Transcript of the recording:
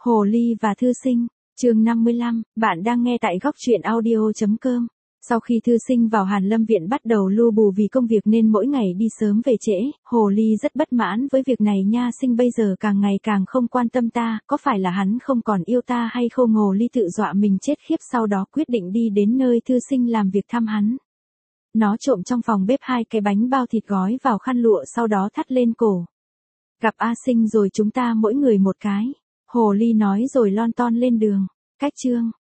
Hồ ly và thư sinh, chương 55, bạn đang nghe tại góc truyện audio.com. Sau khi thư sinh vào Hàn Lâm viện bắt đầu lu bù vì công việc nên mỗi ngày đi sớm về trễ, Hồ ly rất bất mãn với việc này nha. Sinh bây giờ càng ngày càng không quan tâm ta, có phải là hắn không còn yêu ta hay không? Hồ ly tự dọa mình chết khiếp, sau đó quyết định đi đến nơi thư sinh làm việc thăm hắn. Nó trộm trong phòng bếp 2 cái bánh bao thịt gói vào khăn lụa, sau đó thắt lên cổ. Gặp A Sinh rồi chúng ta mỗi người một cái, Hồ ly nói rồi lon ton lên đường. Cách chương